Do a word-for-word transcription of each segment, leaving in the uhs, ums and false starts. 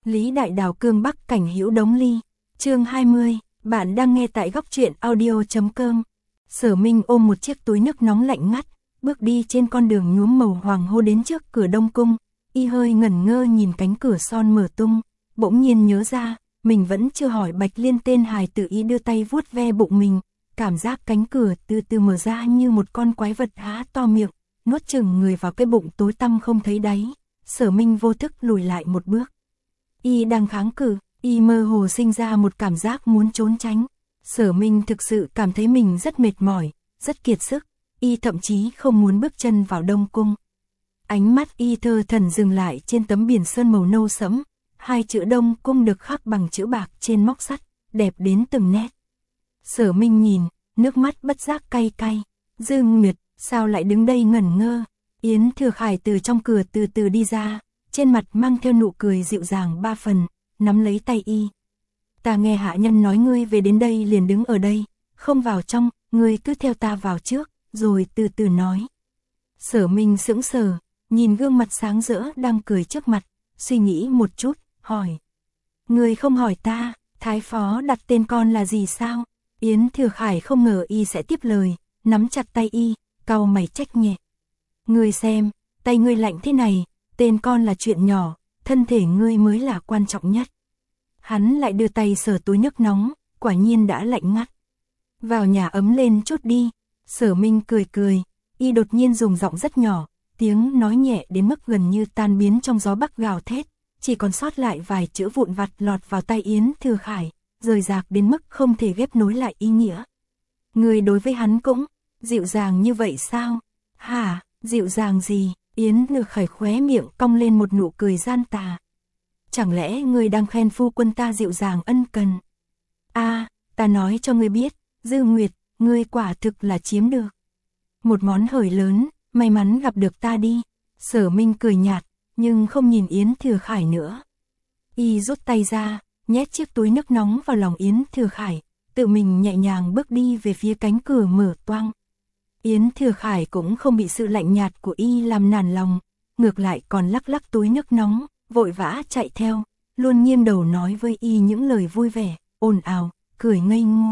Lý Đại Đào cương Bắc cảnh hữu đống ly. Chương hai mươi, bạn đang nghe tại góc truyện audio chấm com. Sở Minh ôm một chiếc túi nước nóng lạnh ngắt, bước đi trên con đường nhuốm màu hoàng hôn đến trước cửa Đông Cung, y hơi ngẩn ngơ nhìn cánh cửa son mở tung, bỗng nhiên nhớ ra, mình vẫn chưa hỏi Bạch Liên tên hài tử, y đưa tay vuốt ve bụng mình, cảm giác cánh cửa từ từ mở ra như một con quái vật há to miệng, nuốt chửng người vào cái bụng tối tăm không thấy đáy. Sở Minh vô thức lùi lại một bước. Y đang kháng cự, y mơ hồ sinh ra một cảm giác muốn trốn tránh. Sở Minh thực sự cảm thấy mình rất mệt mỏi, rất kiệt sức, y thậm chí không muốn bước chân vào Đông Cung. Ánh mắt y thơ thẩn dừng lại trên tấm biển sơn màu nâu sẫm, hai chữ Đông Cung được khắc bằng chữ bạc trên móc sắt, đẹp đến từng nét. Sở Minh nhìn, nước mắt bất giác cay cay. Dương Nguyệt, sao lại đứng đây ngẩn ngơ? Yến Thừa Khải từ trong cửa từ từ đi ra, trên mặt mang theo nụ cười dịu dàng ba phần, nắm lấy tay y. Ta nghe hạ nhân nói ngươi về đến đây liền đứng ở đây, không vào trong, ngươi cứ theo ta vào trước, rồi từ từ nói. Sở Minh sững sờ, nhìn gương mặt sáng rỡ đang cười trước mặt, suy nghĩ một chút, hỏi. Ngươi không hỏi ta, Thái Phó đặt tên con là gì sao? Yến Thừa Khải không ngờ y sẽ tiếp lời, nắm chặt tay y, cau mày trách nhẹ. Ngươi xem, tay ngươi lạnh thế này, tên con là chuyện nhỏ, thân thể ngươi mới là quan trọng nhất. Hắn lại đưa tay sờ túi nước nóng, quả nhiên đã lạnh ngắt. Vào nhà ấm lên chút đi. Sở Minh cười cười, y đột nhiên dùng giọng rất nhỏ, tiếng nói nhẹ đến mức gần như tan biến trong gió bắc gào thét, chỉ còn sót lại vài chữ vụn vặt lọt vào tay Yến Thừa Khải, rời rạc đến mức không thể ghép nối lại ý nghĩa. Người đối với hắn cũng dịu dàng như vậy sao? Hả, dịu dàng gì? Yến Thừa Khải khóe miệng cong lên một nụ cười gian tà. Chẳng lẽ ngươi đang khen phu quân ta dịu dàng ân cần? A, à, ta nói cho ngươi biết, Dư Nguyệt, ngươi quả thực là chiếm được một món hời lớn, may mắn gặp được ta đi. Sở Minh cười nhạt, nhưng không nhìn Yến Thừa Khải nữa. Y rút tay ra, nhét chiếc túi nước nóng vào lòng Yến Thừa Khải, tự mình nhẹ nhàng bước đi về phía cánh cửa mở toang. Yến Thừa Khải cũng không bị sự lạnh nhạt của y làm nản lòng, ngược lại còn lắc lắc túi nước nóng, vội vã chạy theo, luôn nghiêng đầu nói với y những lời vui vẻ, ồn ào, cười ngây ngô.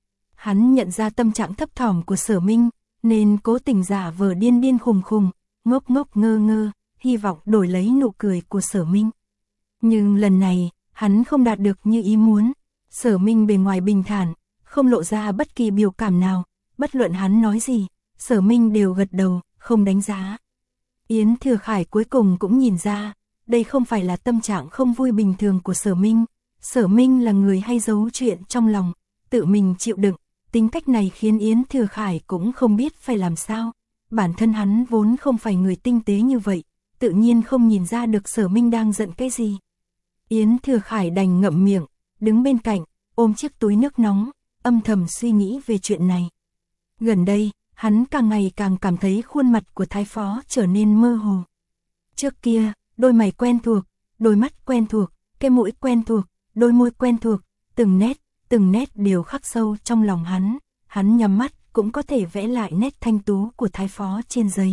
Hắn nhận ra tâm trạng thấp thỏm của Sở Minh, nên cố tình giả vờ điên điên khùng khùng, ngốc ngốc ngơ ngơ, hy vọng đổi lấy nụ cười của Sở Minh. Nhưng lần này, hắn không đạt được như ý muốn. Sở Minh bề ngoài bình thản, không lộ ra bất kỳ biểu cảm nào, bất luận hắn nói gì, Sở Minh đều gật đầu, không đánh giá. Yến Thừa Khải cuối cùng cũng nhìn ra, đây không phải là tâm trạng không vui bình thường của Sở Minh. Sở Minh là người hay giấu chuyện trong lòng, tự mình chịu đựng, tính cách này khiến Yến Thừa Khải cũng không biết phải làm sao. Bản thân hắn vốn không phải người tinh tế như vậy, tự nhiên không nhìn ra được Sở Minh đang giận cái gì. Yến Thừa Khải đành ngậm miệng, đứng bên cạnh, ôm chiếc túi nước nóng, âm thầm suy nghĩ về chuyện này. Gần đây, hắn càng ngày càng cảm thấy khuôn mặt của Thái Phó trở nên mơ hồ. Trước kia, đôi mày quen thuộc, đôi mắt quen thuộc, cái mũi quen thuộc, đôi môi quen thuộc, từng nét, từng nét đều khắc sâu trong lòng hắn. Hắn nhắm mắt cũng có thể vẽ lại nét thanh tú của Thái Phó trên giấy.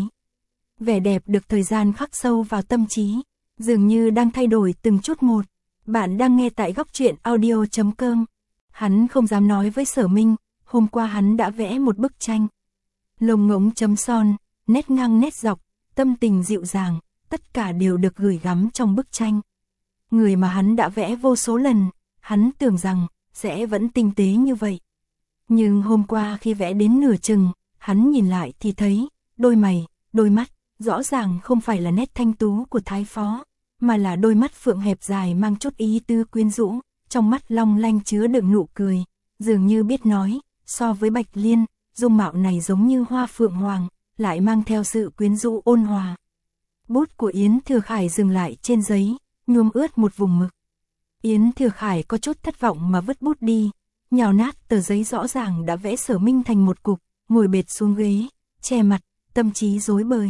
Vẻ đẹp được thời gian khắc sâu vào tâm trí, dường như đang thay đổi từng chút một. Bạn đang nghe tại góc truyện audio chấm com. Hắn không dám nói với Sở Minh, hôm qua hắn đã vẽ một bức tranh. Lông ngỗng chấm son, nét ngang nét dọc, tâm tình dịu dàng, tất cả đều được gửi gắm trong bức tranh. Người mà hắn đã vẽ vô số lần, hắn tưởng rằng sẽ vẫn tinh tế như vậy. Nhưng hôm qua khi vẽ đến nửa chừng, hắn nhìn lại thì thấy, đôi mày, đôi mắt, rõ ràng không phải là nét thanh tú của Thái Phó, mà là đôi mắt phượng hẹp dài mang chút ý tứ quyến rũ, trong mắt long lanh chứa đựng nụ cười, dường như biết nói, so với Bạch Liên, dung mạo này giống như hoa phượng hoàng, lại mang theo sự quyến rũ ôn hòa. Bút của Yến Thừa Khải dừng lại trên giấy, nhuốm ướt một vùng mực. Yến Thừa Khải có chút thất vọng mà vứt bút đi, nhào nát tờ giấy rõ ràng đã vẽ Sở Minh thành một cục, ngồi bệt xuống ghế, che mặt, tâm trí rối bời.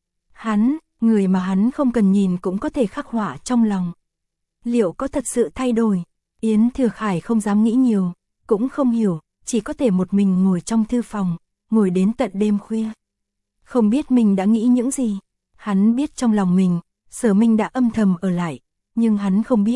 Hắn, người mà hắn không cần nhìn cũng có thể khắc họa trong lòng. Liệu có thật sự thay đổi? Yến Thừa Khải không dám nghĩ nhiều, cũng không hiểu, chỉ có thể một mình ngồi trong thư phòng, ngồi đến tận đêm khuya. Không biết mình đã nghĩ những gì, hắn biết trong lòng mình, Sở Minh đã âm thầm ở lại, nhưng hắn không biết,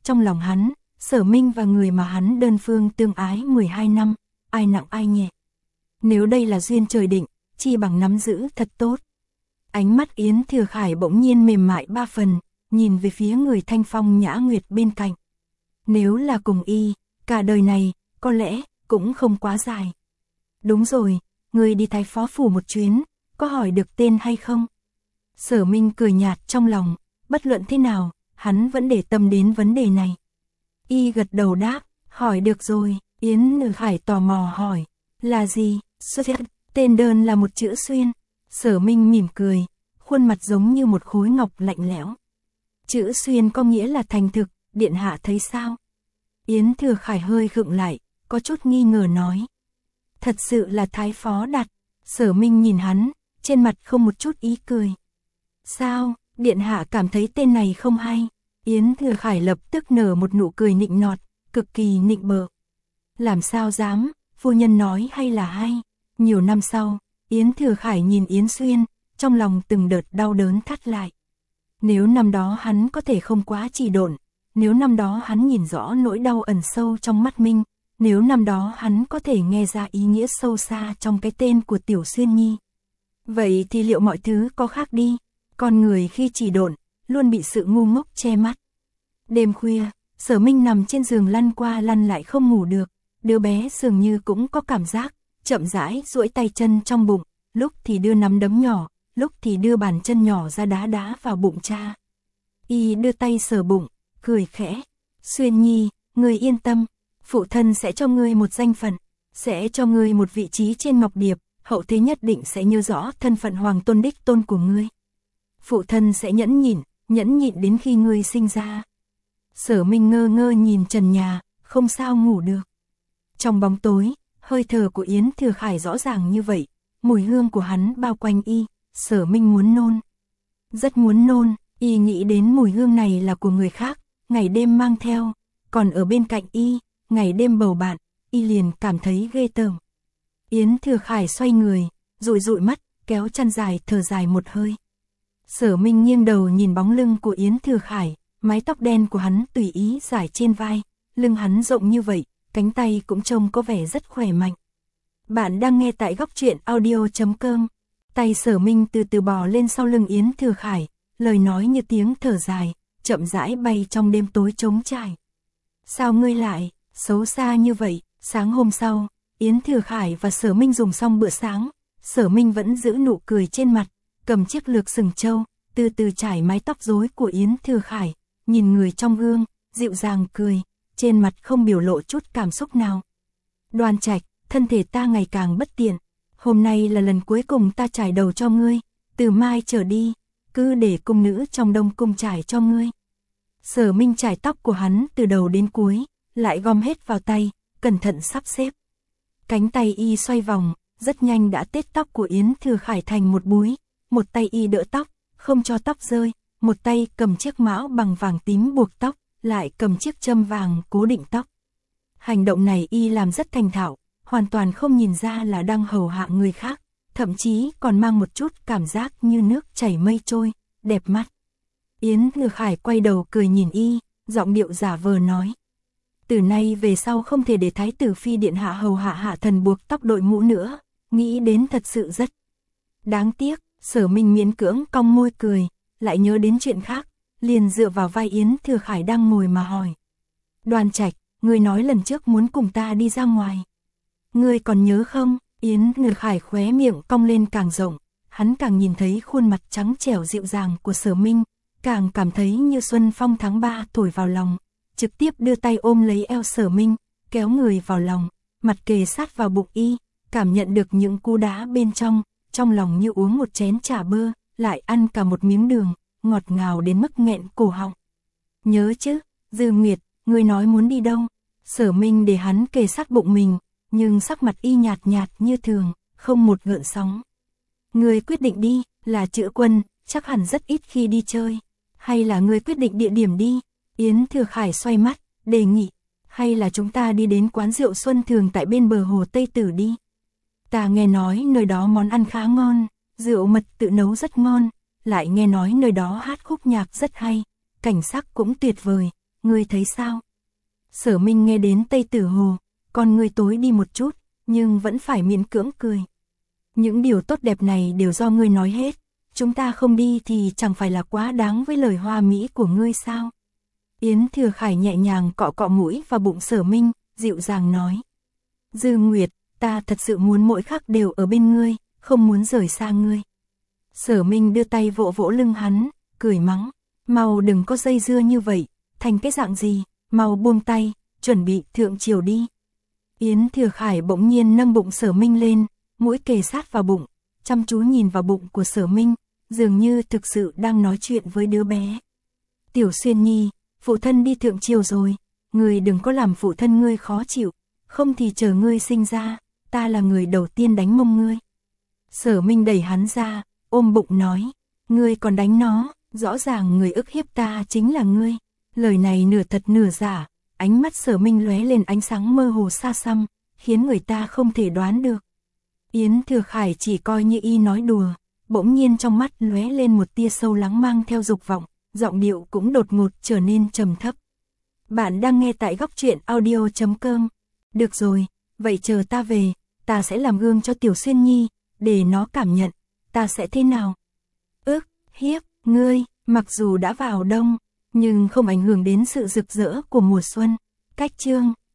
trong lòng hắn, Sở Minh và người mà hắn đơn phương tương ái mười hai năm, ai nặng ai nhẹ. Nếu đây là duyên trời định, chi bằng nắm giữ thật tốt. Ánh mắt Yến Thừa Khải bỗng nhiên mềm mại ba phần, nhìn về phía người thanh phong nhã nguyệt bên cạnh. Nếu là cùng y, cả đời này, có lẽ, cũng không quá dài. Đúng rồi, người đi Thái Phó Phủ một chuyến, có hỏi được tên hay không? Sở Minh cười nhạt trong lòng, bất luận thế nào, hắn vẫn để tâm đến vấn đề này. Y gật đầu đáp, hỏi được rồi. Yến Thừa Khải tò mò hỏi, là gì? Xuyên, tên đơn là một chữ xuyên. Sở Minh mỉm cười, khuôn mặt giống như một khối ngọc lạnh lẽo. Chữ xuyên có nghĩa là thành thực, điện hạ thấy sao? Yến Thừa Khải hơi khựng lại, có chút nghi ngờ nói. Thật sự là Thái Phó đặt. Sở Minh nhìn hắn, trên mặt không một chút ý cười. Sao, điện hạ cảm thấy tên này không hay? Yến Thừa Khải lập tức nở một nụ cười nịnh nọt, cực kỳ nịnh bợ. Làm sao dám, phu nhân nói hay là hay. Nhiều năm sau, Yến Thừa Khải nhìn Yến Xuyên, trong lòng từng đợt đau đớn thắt lại. Nếu năm đó hắn có thể không quá trì độn, nếu năm đó hắn nhìn rõ nỗi đau ẩn sâu trong mắt Minh, nếu năm đó hắn có thể nghe ra ý nghĩa sâu xa trong cái tên của Tiểu Xuyên Nhi. Vậy thì liệu mọi thứ có khác đi? Con người khi trì độn, luôn bị sự ngu ngốc che mắt. Đêm khuya, Sở Minh nằm trên giường lăn qua lăn lại không ngủ được, đứa bé dường như cũng có cảm giác, chậm rãi duỗi tay chân trong bụng, lúc thì đưa nắm đấm nhỏ, lúc thì đưa bàn chân nhỏ ra đá đá vào bụng cha. Y đưa tay sờ bụng, cười khẽ, Xuyên Nhi, ngươi yên tâm, phụ thân sẽ cho ngươi một danh phận, sẽ cho ngươi một vị trí trên ngọc điệp, hậu thế nhất định sẽ nhớ rõ thân phận hoàng tôn đích tôn của ngươi. Phụ thân sẽ nhẫn nhịn, nhẫn nhịn đến khi ngươi sinh ra. Sở Minh ngơ ngơ nhìn trần nhà, không sao ngủ được. Trong bóng tối, hơi thở của Yến Thừa Khải rõ ràng như vậy, mùi hương của hắn bao quanh y, Sở Minh muốn nôn. Rất muốn nôn, y nghĩ đến mùi hương này là của người khác, ngày đêm mang theo, còn ở bên cạnh y, ngày đêm bầu bạn, y liền cảm thấy ghê tởm. Yến Thừa Khải xoay người, dụi dụi mắt, kéo chăn dài thở dài một hơi. Sở Minh nghiêng đầu nhìn bóng lưng của Yến Thừa Khải, mái tóc đen của hắn tùy ý rải trên vai, lưng hắn rộng như vậy, cánh tay cũng trông có vẻ rất khỏe mạnh. Bạn đang nghe tại góc truyện audio chấm com. Tay Sở Minh từ từ bò lên sau lưng Yến Thừa Khải, lời nói như tiếng thở dài, chậm rãi bay trong đêm tối trống trải. Sao ngươi lại, xấu xa như vậy? Sáng hôm sau, Yến Thừa Khải và Sở Minh dùng xong bữa sáng, Sở Minh vẫn giữ nụ cười trên mặt, cầm chiếc lược sừng trâu, từ từ trải mái tóc rối của Yến Thừa Khải, nhìn người trong gương, dịu dàng cười, trên mặt không biểu lộ chút cảm xúc nào. Đoan Trạch, thân thể ta ngày càng bất tiện, hôm nay là lần cuối cùng ta trải đầu cho ngươi, từ mai trở đi, cứ để cung nữ trong Đông cung trải cho ngươi. Sở Minh trải tóc của hắn từ đầu đến cuối, lại gom hết vào tay, cẩn thận sắp xếp. Cánh tay y xoay vòng, rất nhanh đã tết tóc của Yến Thừa Khải thành một búi, một tay y đỡ tóc, không cho tóc rơi, một tay cầm chiếc mão bằng vàng tím buộc tóc, lại cầm chiếc châm vàng cố định tóc. Hành động này y làm rất thành thạo, hoàn toàn không nhìn ra là đang hầu hạ người khác, thậm chí còn mang một chút cảm giác như nước chảy mây trôi, đẹp mắt. Yến Thừa Khải quay đầu cười nhìn y, giọng điệu giả vờ nói. Từ nay về sau không thể để Thái tử Phi điện hạ hầu hạ hạ thần buộc tóc đội mũ nữa, nghĩ đến thật sự rất đáng tiếc. Sở Minh miễn cưỡng cong môi cười, lại nhớ đến chuyện khác, liền dựa vào vai Yến Thừa Khải đang ngồi mà hỏi. Đoan Trạch, ngươi nói lần trước muốn cùng ta đi ra ngoài. Ngươi còn nhớ không? Yến Thừa Khải khóe miệng cong lên càng rộng, hắn càng nhìn thấy khuôn mặt trắng trẻo dịu dàng của Sở Minh, càng cảm thấy như xuân phong tháng ba thổi vào lòng, trực tiếp đưa tay ôm lấy eo Sở Minh, kéo người vào lòng, mặt kề sát vào bụng y, cảm nhận được những cú đá bên trong, trong lòng như uống một chén trà bơ, lại ăn cả một miếng đường, ngọt ngào đến mức nghẹn cổ họng. Nhớ chứ, Dư Nguyệt, ngươi nói muốn đi đâu? Sở Minh để hắn kề sát bụng mình, nhưng sắc mặt y nhạt nhạt như thường, không một gợn sóng. Ngươi quyết định đi, là Chữ Quân, chắc hẳn rất ít khi đi chơi. Hay là ngươi quyết định địa điểm đi? Yến Thừa Khải xoay mắt, đề nghị. Hay là chúng ta đi đến quán rượu Xuân Thường tại bên bờ hồ Tây Tử đi? Ta nghe nói nơi đó món ăn khá ngon, rượu mật tự nấu rất ngon, lại nghe nói nơi đó hát khúc nhạc rất hay, cảnh sắc cũng tuyệt vời, ngươi thấy sao? Sở Minh nghe đến Tây Tử Hồ, con ngươi tối đi một chút, nhưng vẫn phải miễn cưỡng cười. Những điều tốt đẹp này đều do ngươi nói hết, chúng ta không đi thì chẳng phải là quá đáng với lời hoa mỹ của ngươi sao? Yến Thừa Khải nhẹ nhàng cọ cọ mũi và bụng Sở Minh, dịu dàng nói. Dư Nguyệt, ta thật sự muốn mỗi khắc đều ở bên ngươi, không muốn rời xa ngươi. Sở Minh đưa tay vỗ vỗ lưng hắn, cười mắng, mau đừng có dây dưa như vậy, thành cái dạng gì, mau buông tay, chuẩn bị thượng triều đi. Yến Thừa Khải bỗng nhiên nâng bụng Sở Minh lên, mũi kề sát vào bụng, chăm chú nhìn vào bụng của Sở Minh, dường như thực sự đang nói chuyện với đứa bé. Tiểu Xuyên Nhi, phụ thân đi thượng triều rồi, ngươi đừng có làm phụ thân ngươi khó chịu, không thì chờ ngươi sinh ra, ta là người đầu tiên đánh mông ngươi. Sở Minh đẩy hắn ra, ôm bụng nói, ngươi còn đánh nó, rõ ràng người ức hiếp ta chính là ngươi. Lời này nửa thật nửa giả, ánh mắt Sở Minh lóe lên ánh sáng mơ hồ xa xăm, khiến người ta không thể đoán được. Yến Thừa Khải chỉ coi như y nói đùa, bỗng nhiên trong mắt lóe lên một tia sâu lắng mang theo dục vọng, giọng điệu cũng đột ngột trở nên trầm thấp. Bạn đang nghe tại góc truyện audio chấm com. Được rồi, vậy chờ ta về, ta sẽ làm gương cho Tiểu Xuyên Nhi, để nó cảm nhận, ta sẽ thế nào. Ước, hiếp, ngươi, mặc dù đã vào đông, nhưng không ảnh hưởng đến sự rực rỡ của mùa xuân. Cách chương